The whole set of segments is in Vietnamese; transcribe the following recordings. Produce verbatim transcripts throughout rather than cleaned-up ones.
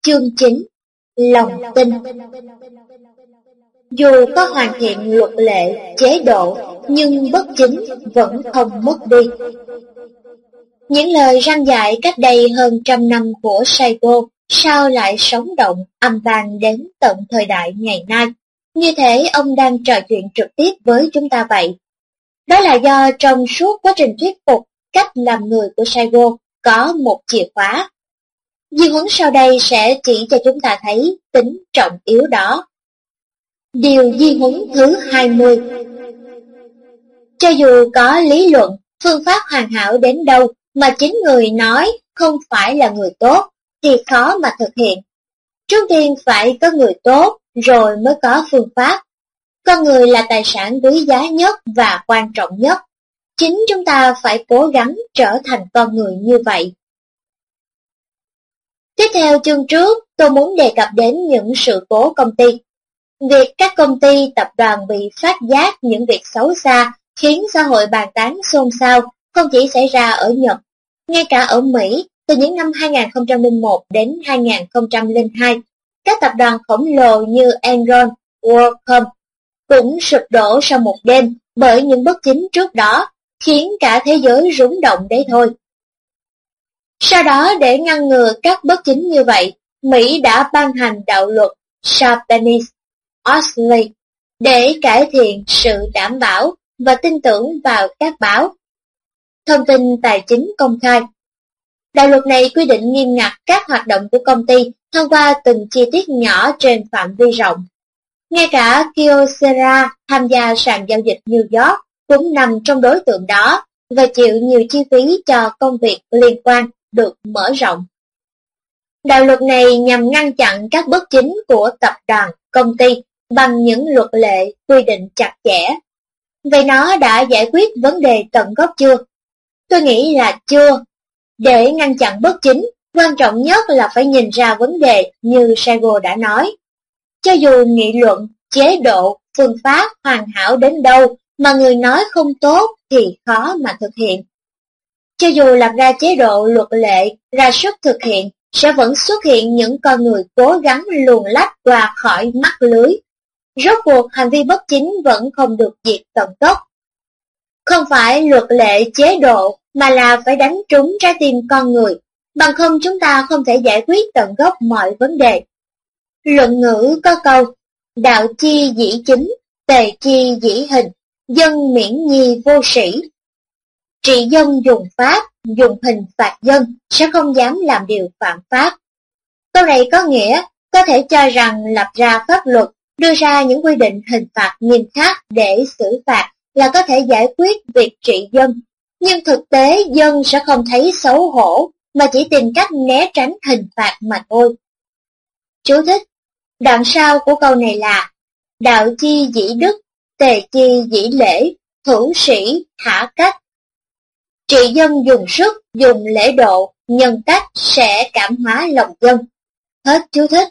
Chương chín. Lòng tin. Dù có hoàn thiện luật lệ, chế độ, nhưng bất chính vẫn không mất đi. Những lời răn dạy cách đây hơn trăm năm của Saigo sao lại sống động, âm vang đến tận thời đại ngày nay, như thể ông đang trò chuyện trực tiếp với chúng ta vậy. Đó là do trong suốt quá trình thuyết phục, cách làm người của Saigo có một chìa khóa. Di huấn sau đây sẽ chỉ cho chúng ta thấy tính trọng yếu đó. Điều di huấn thứ hai mươi. Cho dù có lý luận, phương pháp hoàn hảo đến đâu mà chính người nói không phải là người tốt, thì khó mà thực hiện. Trước tiên phải có người tốt, rồi mới có phương pháp. Con người là tài sản quý giá nhất và quan trọng nhất. Chính chúng ta phải cố gắng trở thành con người như vậy. Tiếp theo chương trước, tôi muốn đề cập đến những sự cố công ty. Việc các công ty, tập đoàn bị phát giác những việc xấu xa khiến xã hội bàn tán xôn xao không chỉ xảy ra ở Nhật. Ngay cả ở Mỹ, từ những năm hai nghìn không trăm lẻ một đến hai nghìn không trăm lẻ hai, các tập đoàn khổng lồ như Enron, WorldCom cũng sụp đổ sau một đêm bởi những bất chính trước đó, khiến cả thế giới rúng động đấy thôi. Sau đó, để ngăn ngừa các bất chính như vậy, Mỹ đã ban hành đạo luật Sarbanes-Oxley để cải thiện sự đảm bảo và tin tưởng vào các báo thông tin tài chính công khai. Đạo luật này quy định nghiêm ngặt các hoạt động của công ty thông qua từng chi tiết nhỏ trên phạm vi rộng. Ngay cả Kyocera tham gia sàn giao dịch New York cũng nằm trong đối tượng đó và chịu nhiều chi phí cho công việc liên quan được mở rộng. Đạo luật này nhằm ngăn chặn các bất chính của tập đoàn, công ty bằng những luật lệ quy định chặt chẽ. Vậy nó đã giải quyết vấn đề tận gốc chưa? Tôi nghĩ là chưa. Để ngăn chặn bất chính, quan trọng nhất là phải nhìn ra vấn đề như Saigo đã nói. Cho dù nghị luận, chế độ, phương pháp hoàn hảo đến đâu mà người nói không tốt thì khó mà thực hiện. Cho dù lập ra chế độ luật lệ, ra sức thực hiện, sẽ vẫn xuất hiện những con người cố gắng luồn lách qua khỏi mắt lưới. Rốt cuộc hành vi bất chính vẫn không được diệt tận gốc. Không phải luật lệ chế độ mà là phải đánh trúng trái tim con người, bằng không chúng ta không thể giải quyết tận gốc mọi vấn đề. Luận ngữ có câu, đạo chi dĩ chính, tề chi dĩ hình, dân miễn nhi vô sĩ. Trị dân dùng pháp, dùng hình phạt dân, sẽ không dám làm điều phạm pháp. Câu này có nghĩa, có thể cho rằng lập ra pháp luật, đưa ra những quy định hình phạt nghiêm khắc để xử phạt là có thể giải quyết việc trị dân. Nhưng thực tế dân sẽ không thấy xấu hổ, mà chỉ tìm cách né tránh hình phạt mà thôi. Chú thích. Đoạn sau của câu này là, đạo chi dĩ đức, tề chi dĩ lễ, thủ sĩ thả cách. Trị dân dùng sức, dùng lễ độ, nhân cách sẽ cảm hóa lòng dân. Hết chú thích.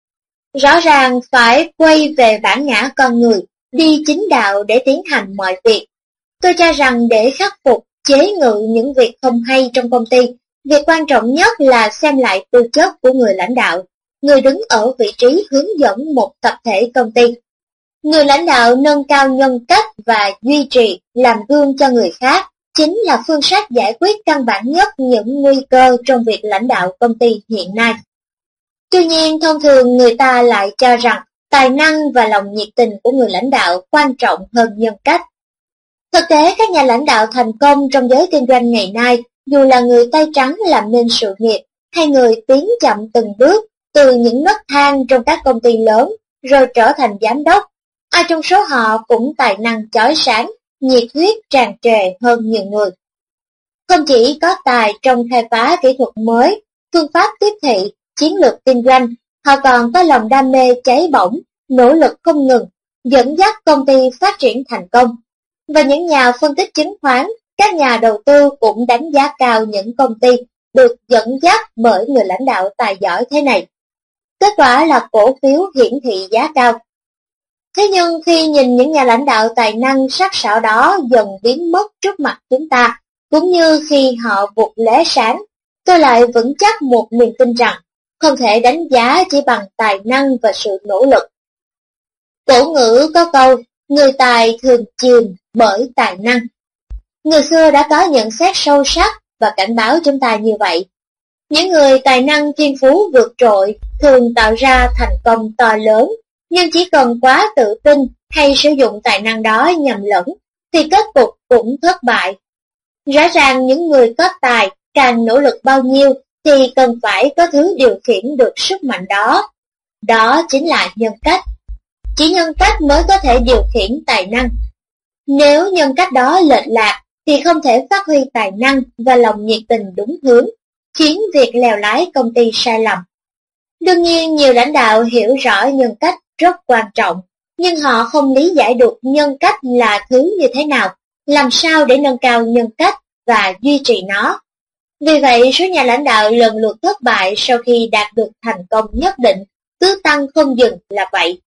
Rõ ràng phải quay về bản ngã con người, đi chính đạo để tiến hành mọi việc. Tôi cho rằng để khắc phục, chế ngự những việc không hay trong công ty, việc quan trọng nhất là xem lại tư chất của người lãnh đạo, người đứng ở vị trí hướng dẫn một tập thể công ty. Người lãnh đạo nâng cao nhân cách và duy trì, làm gương cho người khác, chính là phương sách giải quyết căn bản nhất những nguy cơ trong việc lãnh đạo công ty hiện nay. Tuy nhiên, thông thường người ta lại cho rằng tài năng và lòng nhiệt tình của người lãnh đạo quan trọng hơn nhân cách. Thực tế, các nhà lãnh đạo thành công trong giới kinh doanh ngày nay, dù là người tay trắng làm nên sự nghiệp, hay người tiến chậm từng bước từ những nấc thang trong các công ty lớn, rồi trở thành giám đốc, ai trong số họ cũng tài năng chói sáng, nhiệt huyết tràn trề hơn nhiều người. Không chỉ có tài trong khai phá kỹ thuật mới, phương pháp tiếp thị, chiến lược kinh doanh, họ còn có lòng đam mê cháy bỏng, nỗ lực không ngừng, dẫn dắt công ty phát triển thành công. Và những nhà phân tích chứng khoán, các nhà đầu tư cũng đánh giá cao những công ty được dẫn dắt bởi người lãnh đạo tài giỏi thế này. Kết quả là cổ phiếu hiển thị giá cao. Thế nhưng khi nhìn những nhà lãnh đạo tài năng sắc sảo đó dần biến mất trước mặt chúng ta, cũng như khi họ vụt lóe sáng, tôi lại vững chắc một niềm tin rằng không thể đánh giá chỉ bằng tài năng và sự nỗ lực. Cổ ngữ có câu, người tài thường chìm bởi tài năng. Người xưa đã có nhận xét sâu sắc và cảnh báo chúng ta như vậy. Những người tài năng thiên phú vượt trội thường tạo ra thành công to lớn, nhưng chỉ cần quá tự tin hay sử dụng tài năng đó nhầm lẫn, thì kết cục cũng thất bại. Rõ ràng những người có tài càng nỗ lực bao nhiêu thì cần phải có thứ điều khiển được sức mạnh đó. Đó chính là nhân cách. Chỉ nhân cách mới có thể điều khiển tài năng. Nếu nhân cách đó lệch lạc thì không thể phát huy tài năng và lòng nhiệt tình đúng hướng, khiến việc lèo lái công ty sai lầm. Đương nhiên, nhiều lãnh đạo hiểu rõ nhân cách rất quan trọng, nhưng họ không lý giải được nhân cách là thứ như thế nào, làm sao để nâng cao nhân cách và duy trì nó. Vì vậy, số nhà lãnh đạo lần lượt thất bại sau khi đạt được thành công nhất định, cứ tăng không dừng là vậy.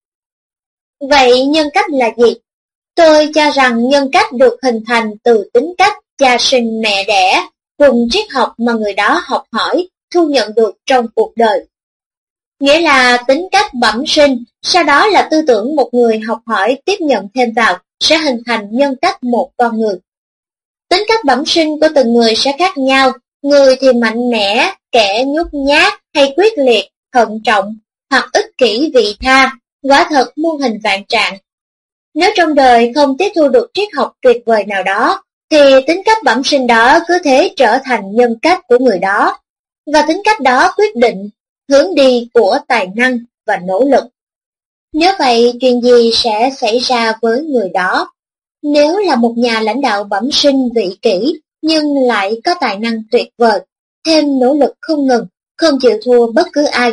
Vậy nhân cách là gì? Tôi cho rằng nhân cách được hình thành từ tính cách cha sinh mẹ đẻ, cùng triết học mà người đó học hỏi, thu nhận được trong cuộc đời. Nghĩa là tính cách bẩm sinh, sau đó là tư tưởng một người học hỏi tiếp nhận thêm vào, sẽ hình thành nhân cách một con người. Tính cách bẩm sinh của từng người sẽ khác nhau, người thì mạnh mẽ, kẻ nhút nhát hay quyết liệt, thận trọng, hoặc ích kỷ vị tha, quả thật muôn hình vạn trạng. Nếu trong đời không tiếp thu được triết học tuyệt vời nào đó, thì tính cách bẩm sinh đó cứ thế trở thành nhân cách của người đó, và tính cách đó quyết định hướng đi của tài năng và nỗ lực. Nếu vậy, chuyện gì sẽ xảy ra với người đó? Nếu là một nhà lãnh đạo bẩm sinh vị kỷ, nhưng lại có tài năng tuyệt vời, thêm nỗ lực không ngừng, không chịu thua bất cứ ai,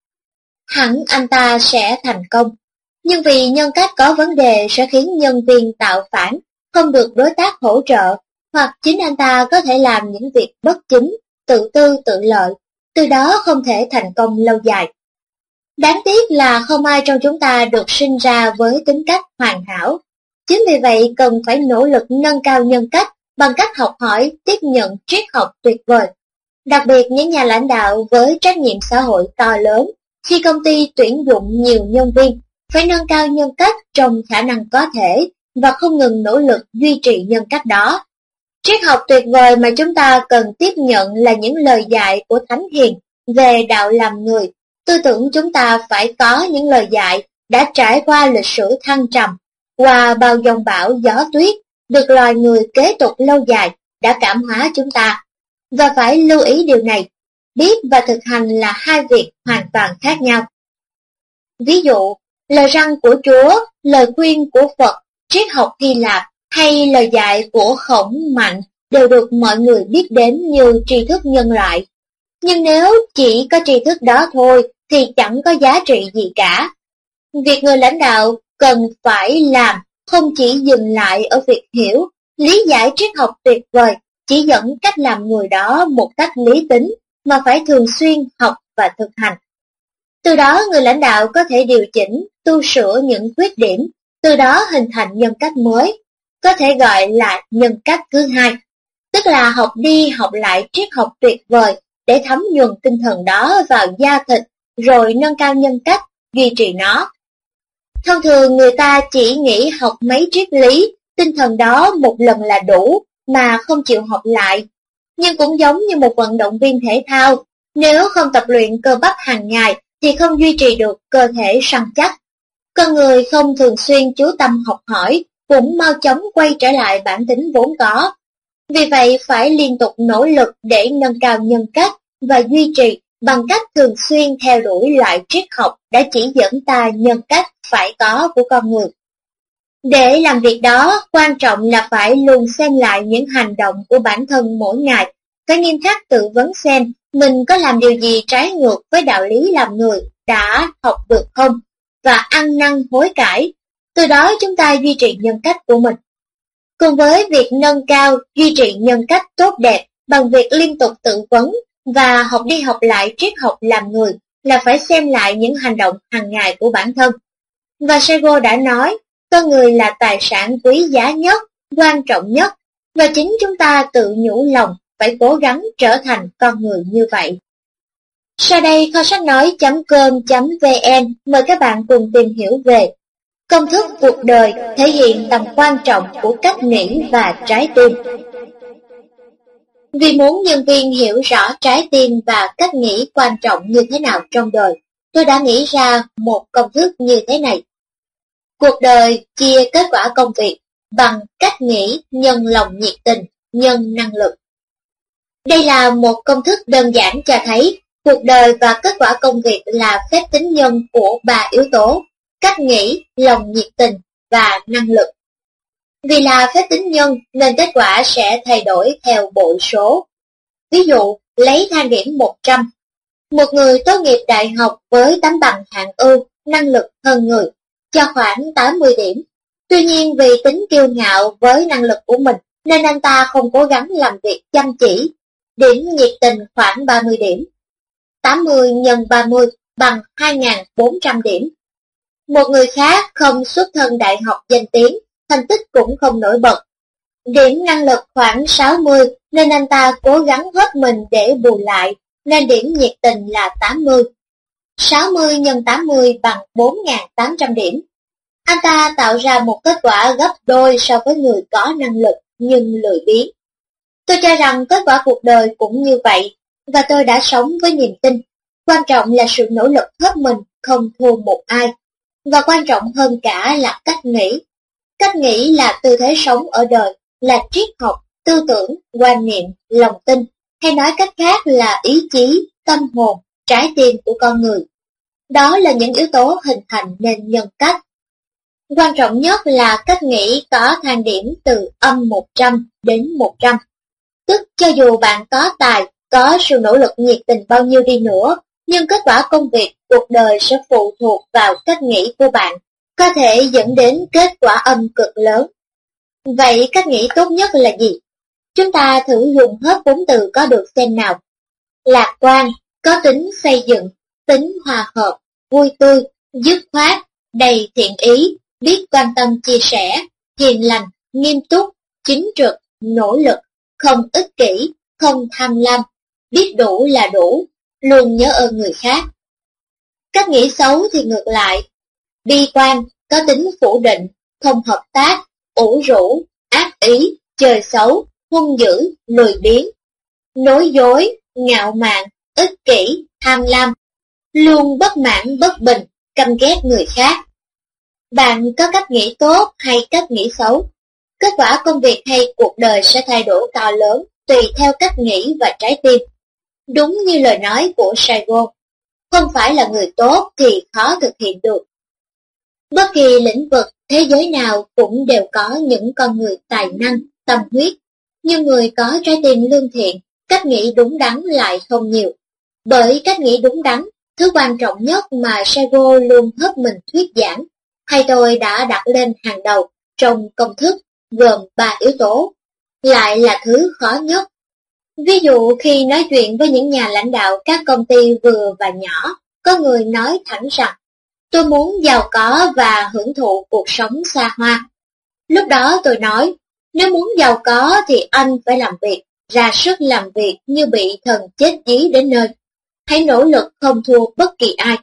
hẳn anh ta sẽ thành công. Nhưng vì nhân cách có vấn đề sẽ khiến nhân viên tạo phản, không được đối tác hỗ trợ, hoặc chính anh ta có thể làm những việc bất chính, tự tư tự lợi, từ đó không thể thành công lâu dài. Đáng tiếc là không ai trong chúng ta được sinh ra với tính cách hoàn hảo. Chính vì vậy cần phải nỗ lực nâng cao nhân cách bằng cách học hỏi, tiếp nhận triết học tuyệt vời. Đặc biệt những nhà lãnh đạo với trách nhiệm xã hội to lớn, khi công ty tuyển dụng nhiều nhân viên, phải nâng cao nhân cách trong khả năng có thể và không ngừng nỗ lực duy trì nhân cách đó. Triết học tuyệt vời mà chúng ta cần tiếp nhận là những lời dạy của Thánh Hiền về đạo làm người. Tư tưởng chúng ta phải có những lời dạy đã trải qua lịch sử thăng trầm, qua bao dòng bão gió tuyết, được loài người kế tục lâu dài, đã cảm hóa chúng ta. Và phải lưu ý điều này, biết và thực hành là hai việc hoàn toàn khác nhau. Ví dụ, lời răn của Chúa, lời khuyên của Phật, triết học Hy Lạp hay lời dạy của Khổng Mạnh đều được mọi người biết đến như tri thức nhân loại. Nhưng nếu chỉ có tri thức đó thôi thì chẳng có giá trị gì cả. Việc người lãnh đạo cần phải làm không chỉ dừng lại ở việc hiểu, lý giải triết học tuyệt vời, chỉ dẫn cách làm người đó một cách lý tính, mà phải thường xuyên học và thực hành. Từ đó người lãnh đạo có thể điều chỉnh, tu sửa những khuyết điểm, từ đó hình thành nhân cách mới, có thể gọi là nhân cách thứ hai, tức là học đi học lại triết học tuyệt vời để thấm nhuần tinh thần đó vào da thịt, rồi nâng cao nhân cách, duy trì nó. Thông thường người ta chỉ nghĩ học mấy triết lý, tinh thần đó một lần là đủ, mà không chịu học lại. Nhưng cũng giống như một vận động viên thể thao, nếu không tập luyện cơ bắp hàng ngày thì không duy trì được cơ thể săn chắc. Con người không thường xuyên chú tâm học hỏi, cũng mau chóng quay trở lại bản tính vốn có. Vì vậy phải liên tục nỗ lực để nâng cao nhân cách và duy trì bằng cách thường xuyên theo đuổi loại triết học đã chỉ dẫn ta nhân cách phải có của con người. Để làm việc đó, quan trọng là phải luôn xem lại những hành động của bản thân mỗi ngày, phải nghiêm khắc tự vấn xem mình có làm điều gì trái ngược với đạo lý làm người đã học được không, và ăn năn hối cải. Từ đó chúng ta duy trì nhân cách của mình. Cùng với việc nâng cao, duy trì nhân cách tốt đẹp bằng việc liên tục tự vấn và học đi học lại triết học làm người là phải xem lại những hành động hàng ngày của bản thân. Và Sego đã nói, con người là tài sản quý giá nhất, quan trọng nhất, và chính chúng ta tự nhủ lòng phải cố gắng trở thành con người như vậy. Sau đây kho sách nói chấm com chấm vn mời các bạn cùng tìm hiểu về công thức cuộc đời thể hiện tầm quan trọng của cách nghĩ và trái tim. Vì muốn nhân viên hiểu rõ trái tim và cách nghĩ quan trọng như thế nào trong đời, tôi đã nghĩ ra một công thức như thế này. Cuộc đời chia kết quả công việc bằng cách nghĩ nhân lòng nhiệt tình, nhân năng lực. Đây là một công thức đơn giản cho thấy cuộc đời và kết quả công việc là phép tính nhân của ba yếu tố: cách nghĩ, lòng nhiệt tình và năng lực. Vì là phép tính nhân nên kết quả sẽ thay đổi theo bội số. Ví dụ, lấy thang điểm một trăm. Một người tốt nghiệp đại học với tấm bằng hạng ưu, năng lực hơn người, cho khoảng tám mươi điểm. Tuy nhiên vì tính kiêu ngạo với năng lực của mình nên anh ta không cố gắng làm việc chăm chỉ. Điểm nhiệt tình khoảng ba mươi điểm. tám mươi nhân ba mươi bằng hai nghìn bốn trăm điểm. Một người khác không xuất thân đại học danh tiếng, thành tích cũng không nổi bật. Điểm năng lực khoảng sáu mươi nên anh ta cố gắng hết mình để bù lại, nên điểm nhiệt tình là tám mươi. sáu mươi nhân tám mươi bằng bốn nghìn tám trăm điểm. Anh ta tạo ra một kết quả gấp đôi so với người có năng lực nhưng lười biếng. Tôi cho rằng kết quả cuộc đời cũng như vậy, và tôi đã sống với niềm tin. Quan trọng là sự nỗ lực hết mình, không thua một ai. Và quan trọng hơn cả là cách nghĩ. Cách nghĩ là tư thế sống ở đời, là triết học, tư tưởng, quan niệm, lòng tin, hay nói cách khác là ý chí, tâm hồn, trái tim của con người. Đó là những yếu tố hình thành nên nhân cách. Quan trọng nhất là cách nghĩ có thang điểm từ âm một trăm đến một trăm. Tức cho dù bạn có tài, có sự nỗ lực nhiệt tình bao nhiêu đi nữa, nhưng kết quả công việc, cuộc đời sẽ phụ thuộc vào cách nghĩ của bạn, có thể dẫn đến kết quả âm cực lớn. Vậy cách nghĩ tốt nhất là gì? Chúng ta thử dùng hết bốn từ có được xem nào. Lạc quan, có tính xây dựng, tính hòa hợp, vui tươi, dứt khoát, đầy thiện ý, biết quan tâm chia sẻ, hiền lành, nghiêm túc, chính trực, nỗ lực, không ích kỷ, không tham lam, biết đủ là đủ, luôn nhớ ơn người khác. Cách nghĩ xấu thì ngược lại. Bi quan, có tính phủ định, không hợp tác, ủ rũ, ác ý, chơi xấu, hung dữ, lười biếng, nói dối, ngạo mạn, ích kỷ, tham lam, luôn bất mãn bất bình, căm ghét người khác. Bạn có cách nghĩ tốt hay cách nghĩ xấu? Kết quả công việc hay cuộc đời sẽ thay đổi to lớn tùy theo cách nghĩ và trái tim. Đúng như lời nói của Saigon, không phải là người tốt thì khó thực hiện được. Bất kỳ lĩnh vực, thế giới nào cũng đều có những con người tài năng, tâm huyết, nhưng người có trái tim lương thiện, cách nghĩ đúng đắn lại không nhiều. Bởi cách nghĩ đúng đắn, thứ quan trọng nhất mà Saigon luôn hết mình thuyết giảng, hay tôi đã đặt lên hàng đầu trong công thức gồm ba yếu tố, lại là thứ khó nhất. Ví dụ khi nói chuyện với những nhà lãnh đạo các công ty vừa và nhỏ, có người nói thẳng rằng, tôi muốn giàu có và hưởng thụ cuộc sống xa hoa. Lúc đó tôi nói, nếu muốn giàu có thì anh phải làm việc, ra sức làm việc như bị thần chết dí đến nơi. Hãy nỗ lực không thua bất kỳ ai.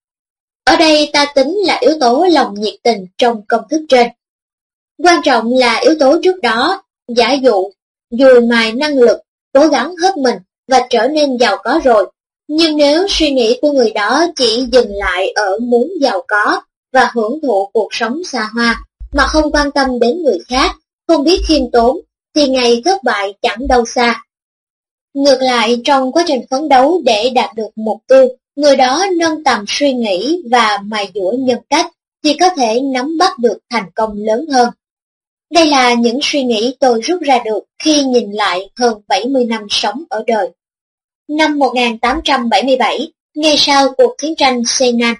Ở đây ta tính là yếu tố lòng nhiệt tình trong công thức trên. Quan trọng là yếu tố trước đó, giả dụ, dùi mài năng lực, cố gắng hết mình và trở nên giàu có rồi. Nhưng nếu suy nghĩ của người đó chỉ dừng lại ở muốn giàu có và hưởng thụ cuộc sống xa hoa, mà không quan tâm đến người khác, không biết khiêm tốn, thì ngày thất bại chẳng đâu xa. Ngược lại, trong quá trình phấn đấu để đạt được mục tiêu, người đó nâng tầm suy nghĩ và mài dũa nhân cách, thì có thể nắm bắt được thành công lớn hơn. Đây là những suy nghĩ tôi rút ra được khi nhìn lại hơn bảy mươi năm sống ở đời. Năm một nghìn tám trăm bảy mươi bảy, ngay sau cuộc chiến tranh Seinan,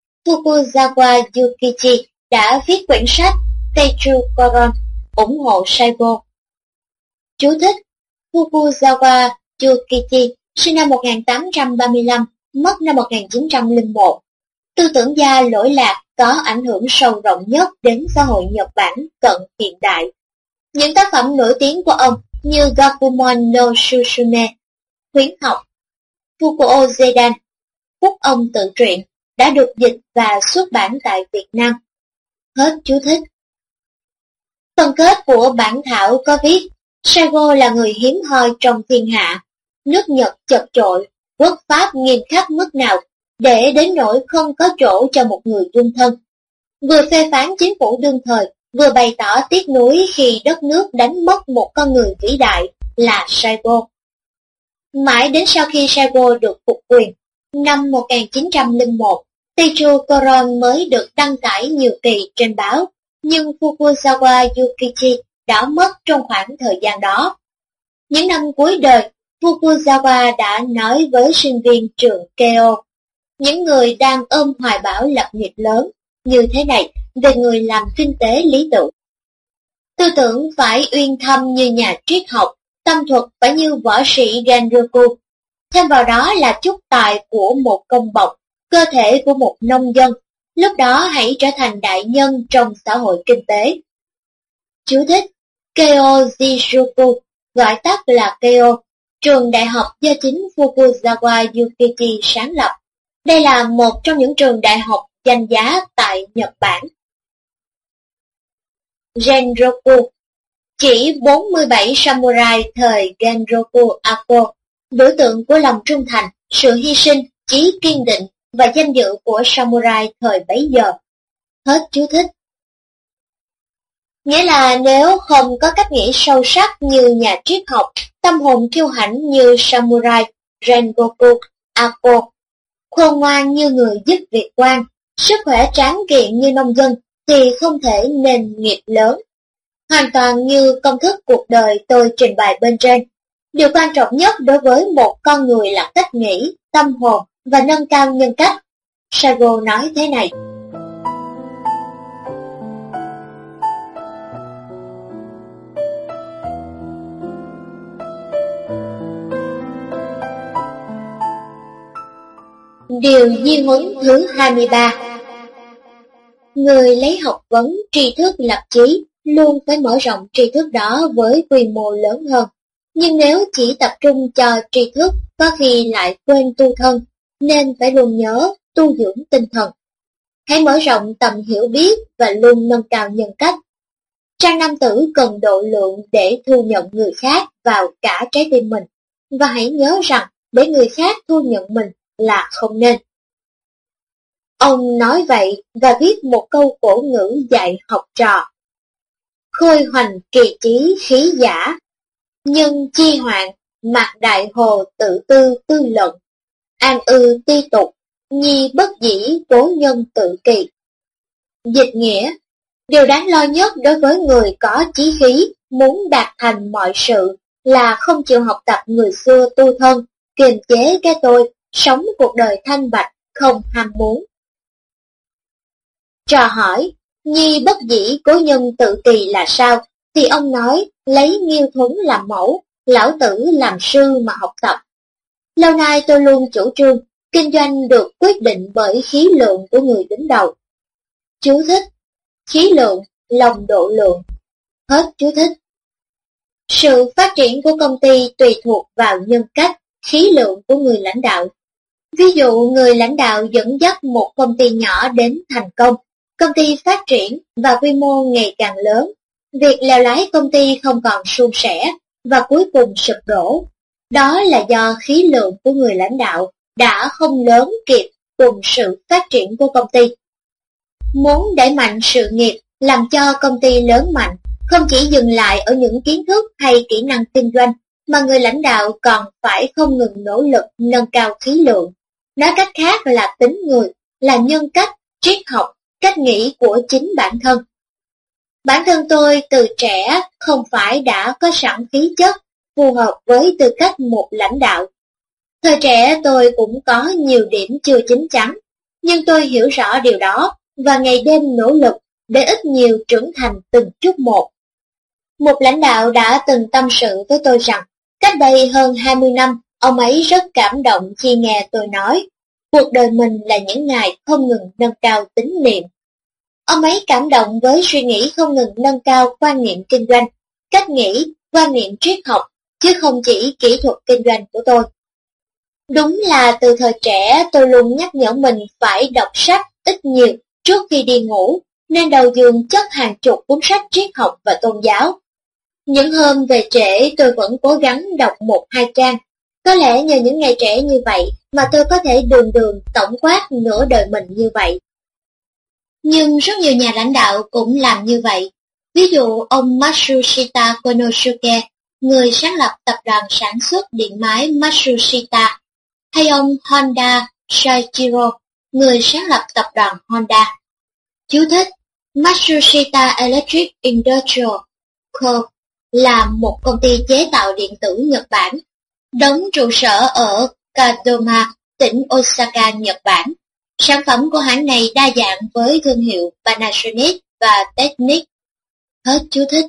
Fukuzawa Yukichi đã viết quyển sách Teiju Koron ủng hộ Saigo. Chú thích: Fukuzawa Yukichi sinh năm một nghìn tám trăm ba mươi lăm, mất năm một nghìn chín trăm lẻ một. Tư tưởng gia lỗi lạc có ảnh hưởng sâu rộng nhất đến xã hội Nhật Bản cận hiện đại. Những tác phẩm nổi tiếng của ông như Gakumon no Susume, Khuyến học, Fukuo Zedan Phúc Ông tự truyện đã được dịch và xuất bản tại Việt Nam. Hết chú thích. Phần kết của bản thảo có viết, Saigo là người hiếm hoi trong thiên hạ. Nước Nhật chật chội, quốc pháp nghiêm khắc mức nào, để đến nỗi không có chỗ cho một người dung thân. Vừa phê phán chính phủ đương thời, vừa bày tỏ tiếc nuối khi đất nước đánh mất một con người vĩ đại là Saigo. Mãi đến sau khi Saigo được phục quyền, năm một nghìn chín trăm lẻ một, Teiju Koron mới được đăng tải nhiều kỳ trên báo, nhưng Fukuzawa Yukichi đã mất trong khoảng thời gian đó. Những năm cuối đời, Fukuzawa đã nói với sinh viên trường Keio, những người đang ôm hoài bão lập nghiệp lớn như thế này về người làm kinh tế lý tưởng. Tư tưởng phải uyên thâm như nhà triết học, tâm thuật phải như võ sĩ Genroku. Thêm vào đó là chút tài của một công bộc, cơ thể của một nông dân. Lúc đó hãy trở thành đại nhân trong xã hội kinh tế. Chú thích: Keio Jijuku, gọi tắt là Keio, trường đại học do chính Fukuzawa Yukichi sáng lập. Đây là một trong những trường đại học danh giá tại Nhật Bản. Genroku chỉ bốn mươi bảy samurai thời Genroku Ako, biểu tượng của lòng trung thành, sự hy sinh, chí kiên định và danh dự của samurai thời bấy giờ. Hết chú thích. Nghĩa là nếu không có cách nghĩ sâu sắc như nhà triết học, tâm hồn kiêu hãnh như samurai Rengoku Ako, khôn ngoan như người giúp việc quan, sức khỏe tráng kiện như nông dân thì không thể nên nghiệp lớn. Hoàn toàn như công thức cuộc đời tôi trình bày bên trên. Điều quan trọng nhất đối với một con người là cách nghĩ, tâm hồn và nâng cao nhân cách. Saigo nói thế này. Điều di huấn thứ hai mươi ba. Người lấy học vấn tri thức lập chí luôn phải mở rộng tri thức đó với quy mô lớn hơn. Nhưng nếu chỉ tập trung cho tri thức, có khi lại quên tu thân, nên phải luôn nhớ tu dưỡng tinh thần. Hãy mở rộng tầm hiểu biết và luôn nâng cao nhân cách. Trang nam tử cần độ lượng để thu nhận người khác vào cả trái tim mình, và hãy nhớ rằng để người khác thu nhận mình là không nên. Ông nói vậy và viết một câu cổ ngữ dạy học trò. Khôi hoành kỳ chí khí giả, nhân chi hoạn, mạc đại hồ tự tư tư luận, an ư ti tục, nhi bất dĩ cố nhân tự kỳ. Dịch nghĩa, điều đáng lo nhất đối với người có chí khí muốn đạt thành mọi sự là không chịu học tập người xưa tu thân, kiềm chế cái tôi, sống cuộc đời thanh bạch, không ham muốn. Trò hỏi, nhi bất dĩ cố nhân tự kỳ là sao? Thì ông nói, lấy Nghiêu Thuấn làm mẫu, lão tử làm sư mà học tập. Lâu nay tôi luôn chủ trương, kinh doanh được quyết định bởi khí lượng của người đứng đầu. Chú thích: khí lượng, lòng độ lượng. Hết chú thích. Sự phát triển của công ty tùy thuộc vào nhân cách, khí lượng của người lãnh đạo. Ví dụ người lãnh đạo dẫn dắt một công ty nhỏ đến thành công, công ty phát triển và quy mô ngày càng lớn. Việc lèo lái công ty không còn suôn sẻ và cuối cùng sụp đổ. Đó là do khí lượng của người lãnh đạo đã không lớn kịp cùng sự phát triển của công ty. Muốn đẩy mạnh sự nghiệp, làm cho công ty lớn mạnh, không chỉ dừng lại ở những kiến thức hay kỹ năng kinh doanh, mà người lãnh đạo còn phải không ngừng nỗ lực nâng cao khí lượng. Nói cách khác là tính người, là nhân cách, triết học, cách nghĩ của chính bản thân. Bản thân tôi từ trẻ không phải đã có sẵn khí chất phù hợp với tư cách một lãnh đạo. Thời trẻ tôi cũng có nhiều điểm chưa chín chắn, nhưng tôi hiểu rõ điều đó và ngày đêm nỗ lực để ít nhiều trưởng thành từng chút một. Một lãnh đạo đã từng tâm sự với tôi rằng, cách đây hơn hai mươi năm, ông ấy rất cảm động khi nghe tôi nói, cuộc đời mình là những ngày không ngừng nâng cao tín niệm. Ông ấy cảm động với suy nghĩ không ngừng nâng cao quan niệm kinh doanh, cách nghĩ, quan niệm triết học, chứ không chỉ kỹ thuật kinh doanh của tôi. Đúng là từ thời trẻ tôi luôn nhắc nhở mình phải đọc sách ít nhiều trước khi đi ngủ, nên đầu giường chất hàng chục cuốn sách triết học và tôn giáo. Những hôm về trễ tôi vẫn cố gắng đọc một hai trang. Có lẽ nhờ những ngày trễ như vậy mà tôi có thể đường đường tổng quát nửa đời mình như vậy. Nhưng rất nhiều nhà lãnh đạo cũng làm như vậy. Ví dụ ông Matsushita Konosuke, người sáng lập tập đoàn sản xuất điện máy Matsushita, hay ông Honda Soichiro, người sáng lập tập đoàn Honda. Chú thích: Matsushita Electric Industrial Co. là một công ty chế tạo điện tử Nhật Bản, đóng trụ sở ở Kadoma, tỉnh Osaka, Nhật Bản. Sản phẩm của hãng này đa dạng với thương hiệu Panasonic và Technic. Hết chú thích.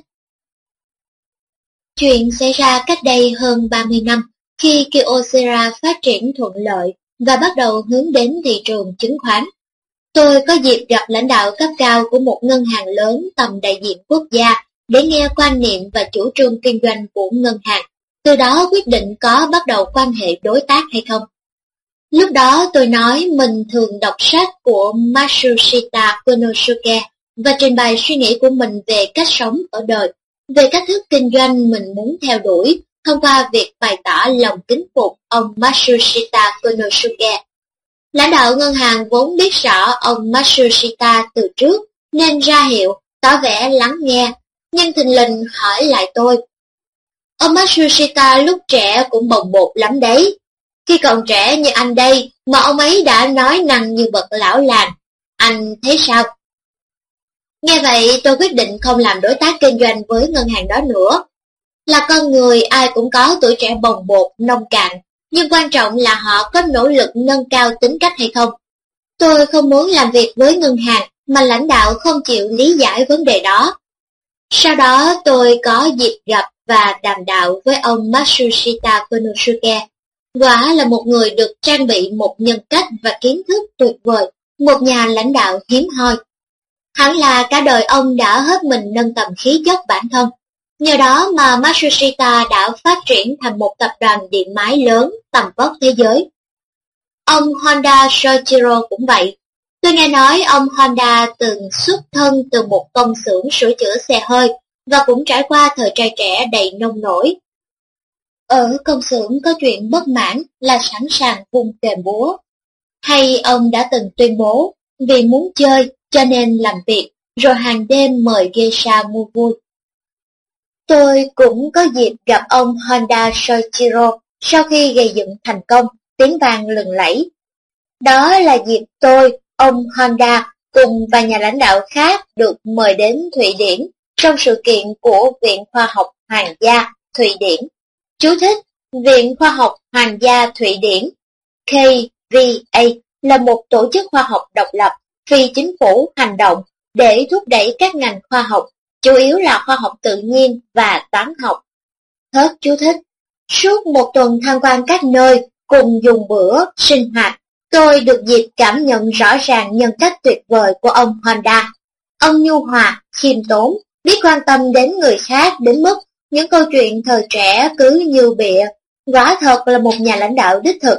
Chuyện xảy ra cách đây hơn ba mươi năm, khi Kyocera phát triển thuận lợi và bắt đầu hướng đến thị trường chứng khoán. Tôi có dịp gặp lãnh đạo cấp cao của một ngân hàng lớn tầm đại diện quốc gia để nghe quan niệm và chủ trương kinh doanh của ngân hàng, từ đó quyết định có bắt đầu quan hệ đối tác hay không. Lúc đó tôi nói mình thường đọc sách của Matsushita Konosuke và trình bày suy nghĩ của mình về cách sống ở đời, về cách thức kinh doanh mình muốn theo đuổi, thông qua việc bày tỏ lòng kính phục ông Matsushita Konosuke. Lãnh đạo ngân hàng vốn biết rõ ông Matsushita từ trước, nên ra hiệu, tỏ vẻ lắng nghe, nhưng thình lình hỏi lại tôi. Ông Matsushita lúc trẻ cũng bồng bột lắm đấy. Khi còn trẻ như anh đây mà ông ấy đã nói năng như bậc lão làng, anh thấy sao? Nghe vậy tôi quyết định không làm đối tác kinh doanh với ngân hàng đó nữa. Là con người ai cũng có tuổi trẻ bồng bột, nông cạn, nhưng quan trọng là họ có nỗ lực nâng cao tính cách hay không. Tôi không muốn làm việc với ngân hàng mà lãnh đạo không chịu lý giải vấn đề đó. Sau đó tôi có dịp gặp và đàm đạo với ông Matsushita Konosuke. Quả là một người được trang bị một nhân cách và kiến thức tuyệt vời, một nhà lãnh đạo hiếm hoi. Hẳn là cả đời ông đã hết mình nâng tầm khí chất bản thân. Nhờ đó mà Matsushita đã phát triển thành một tập đoàn điện máy lớn tầm vóc thế giới. Ông Honda Soichiro cũng vậy. Tôi nghe nói ông Honda từng xuất thân từ một công xưởng sửa chữa xe hơi và cũng trải qua thời trai trẻ đầy nông nổi. Ở công xưởng có chuyện bất mãn là sẵn sàng vung kềm búa. Hay ông đã từng tuyên bố vì muốn chơi cho nên làm việc, rồi hàng đêm mời geisha mua vui. Tôi cũng có dịp gặp ông Honda Soichiro sau khi gây dựng thành công, tiếng vang lừng lẫy. Đó là dịp tôi, ông Honda cùng và nhà lãnh đạo khác được mời đến Thụy Điển trong sự kiện của Viện Khoa học Hoàng gia Thụy Điển. Chú thích: Viện Khoa học Hoàng gia Thụy Điển K V A là một tổ chức khoa học độc lập, phi chính phủ hành động để thúc đẩy các ngành khoa học, chủ yếu là khoa học tự nhiên và toán học. Hết chú thích. Suốt một tuần tham quan các nơi, cùng dùng bữa, sinh hoạt, tôi được dịp cảm nhận rõ ràng nhân cách tuyệt vời của ông Honda. Ông nhu hòa, khiêm tốn, biết quan tâm đến người khác đến mức những câu chuyện thời trẻ cứ như bịa, quả thật là một nhà lãnh đạo đích thực.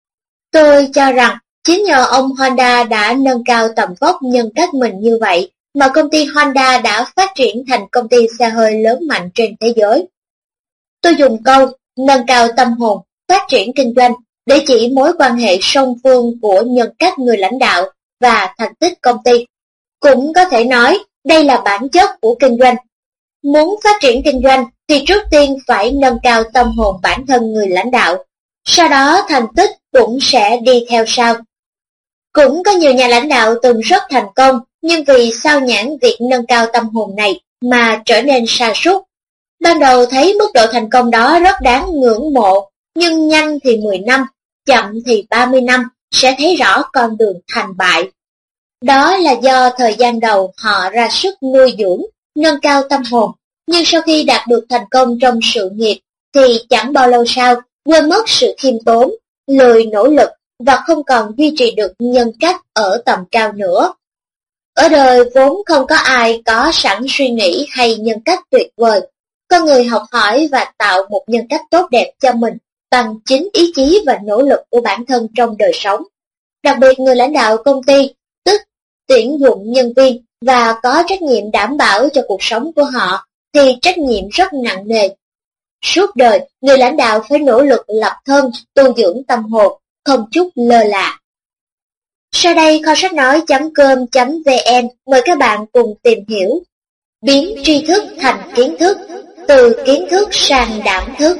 Tôi cho rằng chính nhờ ông Honda đã nâng cao tầm vóc nhân cách mình như vậy mà công ty Honda đã phát triển thành công ty xe hơi lớn mạnh trên thế giới. Tôi dùng câu nâng cao tâm hồn, phát triển kinh doanh để chỉ mối quan hệ song phương của nhân cách người lãnh đạo và thành tích công ty. Cũng có thể nói đây là bản chất của kinh doanh. Muốn phát triển kinh doanh thì trước tiên phải nâng cao tâm hồn bản thân người lãnh đạo, sau đó thành tích cũng sẽ đi theo sau. Cũng có nhiều nhà lãnh đạo từng rất thành công, nhưng vì sao nhãng việc nâng cao tâm hồn này mà trở nên sa sút. Ban đầu thấy mức độ thành công đó rất đáng ngưỡng mộ, nhưng nhanh thì mười năm, chậm thì ba mươi năm sẽ thấy rõ con đường thành bại. Đó là do thời gian đầu họ ra sức nuôi dưỡng, nâng cao tâm hồn, nhưng sau khi đạt được thành công trong sự nghiệp thì chẳng bao lâu sau quên mất sự khiêm tốn, lười nỗ lực và không còn duy trì được nhân cách ở tầm cao nữa. Ở đời vốn không có ai có sẵn suy nghĩ hay nhân cách tuyệt vời. Con người học hỏi và tạo một nhân cách tốt đẹp cho mình bằng chính ý chí và nỗ lực của bản thân trong đời sống. Đặc biệt người lãnh đạo công ty, tức tuyển dụng nhân viên và có trách nhiệm đảm bảo cho cuộc sống của họ, thì trách nhiệm rất nặng nề. Suốt đời, người lãnh đạo phải nỗ lực lập thân, tu dưỡng tâm hồn, không chút lơ là. Sau đây kho sách nói chấm com chấm vn mời các bạn cùng tìm hiểu biến tri thức thành kiến thức, từ kiến thức sang đảm thức.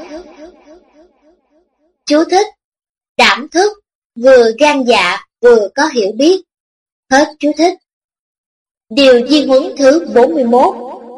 Chú thích: đảm thức, vừa gan dạ vừa có hiểu biết. Hết chú thích. Điều di huấn thứ bốn mươi mốt.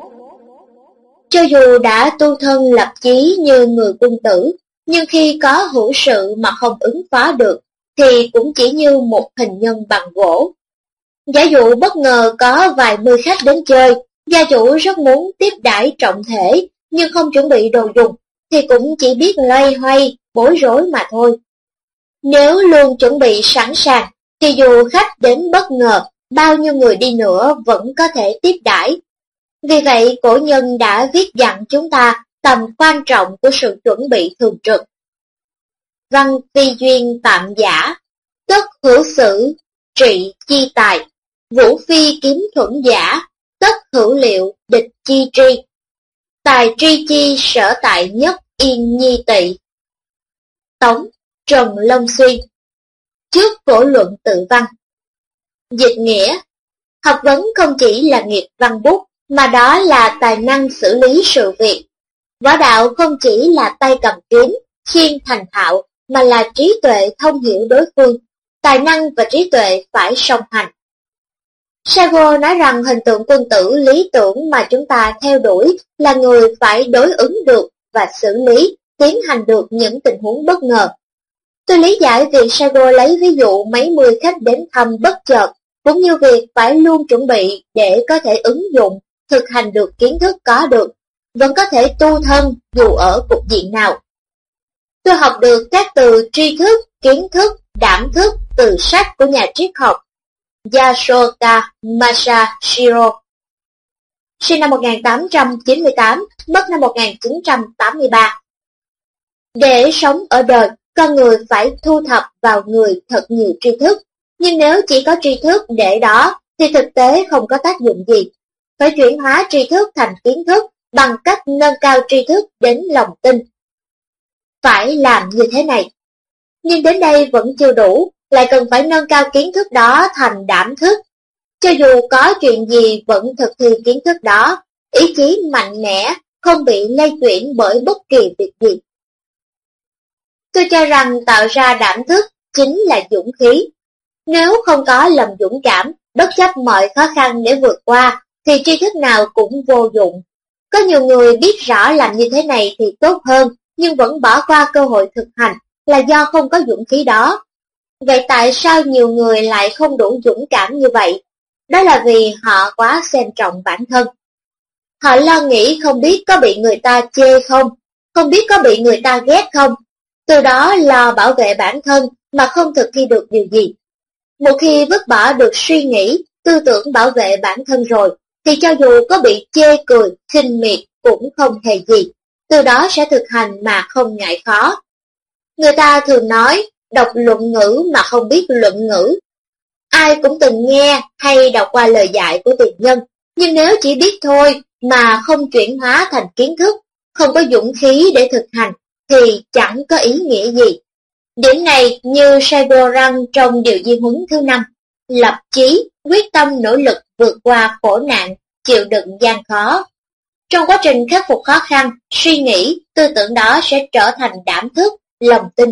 Cho dù đã tu thân lập chí như người quân tử, nhưng khi có hữu sự mà không ứng phó được, thì cũng chỉ như một hình nhân bằng gỗ. Giả dụ bất ngờ có vài mươi khách đến chơi, gia chủ rất muốn tiếp đãi trọng thể, nhưng không chuẩn bị đồ dùng, thì cũng chỉ biết loay hoay, bối rối mà thôi. Nếu luôn chuẩn bị sẵn sàng, thì dù khách đến bất ngờ, bao nhiêu người đi nữa vẫn có thể tiếp đãi. Vì vậy, cổ nhân đã viết dặn chúng ta tầm quan trọng của sự chuẩn bị thường trực. Văn phi duyên tạm giả, tất hữu sử, trị chi tài. Vũ phi kiếm thuẫn giả, tất hữu liệu, địch chi tri. Tài tri chi sở tại nhất yên nhi tị. Tống, Trần Long Xuyên. Trước cổ luận tự văn. Dịch nghĩa: học vấn không chỉ là nghiệp văn bút, mà đó là tài năng xử lý sự việc. Võ đạo không chỉ là tay cầm kiếm, khiên thành thạo, mà là trí tuệ thông hiểu đối phương. Tài năng và trí tuệ phải song hành. Sago nói rằng hình tượng quân tử lý tưởng mà chúng ta theo đuổi là người phải đối ứng được và xử lý, tiến hành được những tình huống bất ngờ. Tôi lý giải việc Sago lấy ví dụ mấy mươi khách đến thăm bất chợt, cũng như việc phải luôn chuẩn bị để có thể ứng dụng, thực hành được kiến thức có được, vẫn có thể tu thân dù ở cục diện nào. Tôi học được các từ tri thức, kiến thức, đảm thức từ sách của nhà triết học Yashoka Masashiro, sinh năm một nghìn tám trăm chín mươi tám, mất năm một nghìn chín trăm tám mươi ba. Để sống ở đời, con người phải thu thập vào người thật nhiều tri thức, nhưng nếu chỉ có tri thức để đó thì thực tế không có tác dụng gì. Phải chuyển hóa tri thức thành kiến thức bằng cách nâng cao tri thức đến lòng tin. Phải làm như thế này. Nhưng đến đây vẫn chưa đủ, lại cần phải nâng cao kiến thức đó thành đảm thức. Cho dù có chuyện gì vẫn thực thi kiến thức đó, ý chí mạnh mẽ, không bị lay chuyển bởi bất kỳ việc gì. Tôi cho rằng tạo ra đảm thức chính là dũng khí. Nếu không có lòng dũng cảm, bất chấp mọi khó khăn để vượt qua, thì tri thức nào cũng vô dụng. Có nhiều người biết rõ làm như thế này thì tốt hơn, nhưng vẫn bỏ qua cơ hội thực hành, là do không có dũng khí đó. Vậy tại sao nhiều người lại không đủ dũng cảm như vậy? Đó là vì họ quá xem trọng bản thân. Họ lo nghĩ không biết có bị người ta chê không, không biết có bị người ta ghét không, từ đó lo bảo vệ bản thân mà không thực thi được điều gì. Một khi vứt bỏ được suy nghĩ, tư tưởng bảo vệ bản thân rồi, thì cho dù có bị chê cười, khinh miệt cũng không hề gì, từ đó sẽ thực hành mà không ngại khó. Người ta thường nói, đọc luận ngữ mà không biết luận ngữ. Ai cũng từng nghe hay đọc qua lời dạy của tiền nhân, nhưng nếu chỉ biết thôi mà không chuyển hóa thành kiến thức, không có dũng khí để thực hành, thì chẳng có ý nghĩa gì. Điểm này như Saigoran trong điều di huấn thứ năm, lập chí, quyết tâm nỗ lực vượt qua khổ nạn, chịu đựng gian khó. Trong quá trình khắc phục khó khăn, suy nghĩ, tư tưởng đó sẽ trở thành đảm thức, lòng tin